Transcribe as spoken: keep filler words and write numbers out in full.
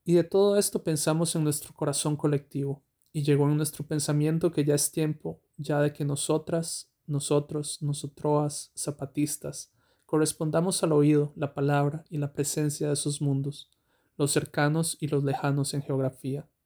Y de todo esto pensamos en nuestro corazón colectivo, y llegó en nuestro pensamiento que ya es tiempo ya de que nosotras, nosotros, nosotroas, zapatistas, correspondamos al oído, la palabra y la presencia de esos mundos, los cercanos y los lejanos en geografía,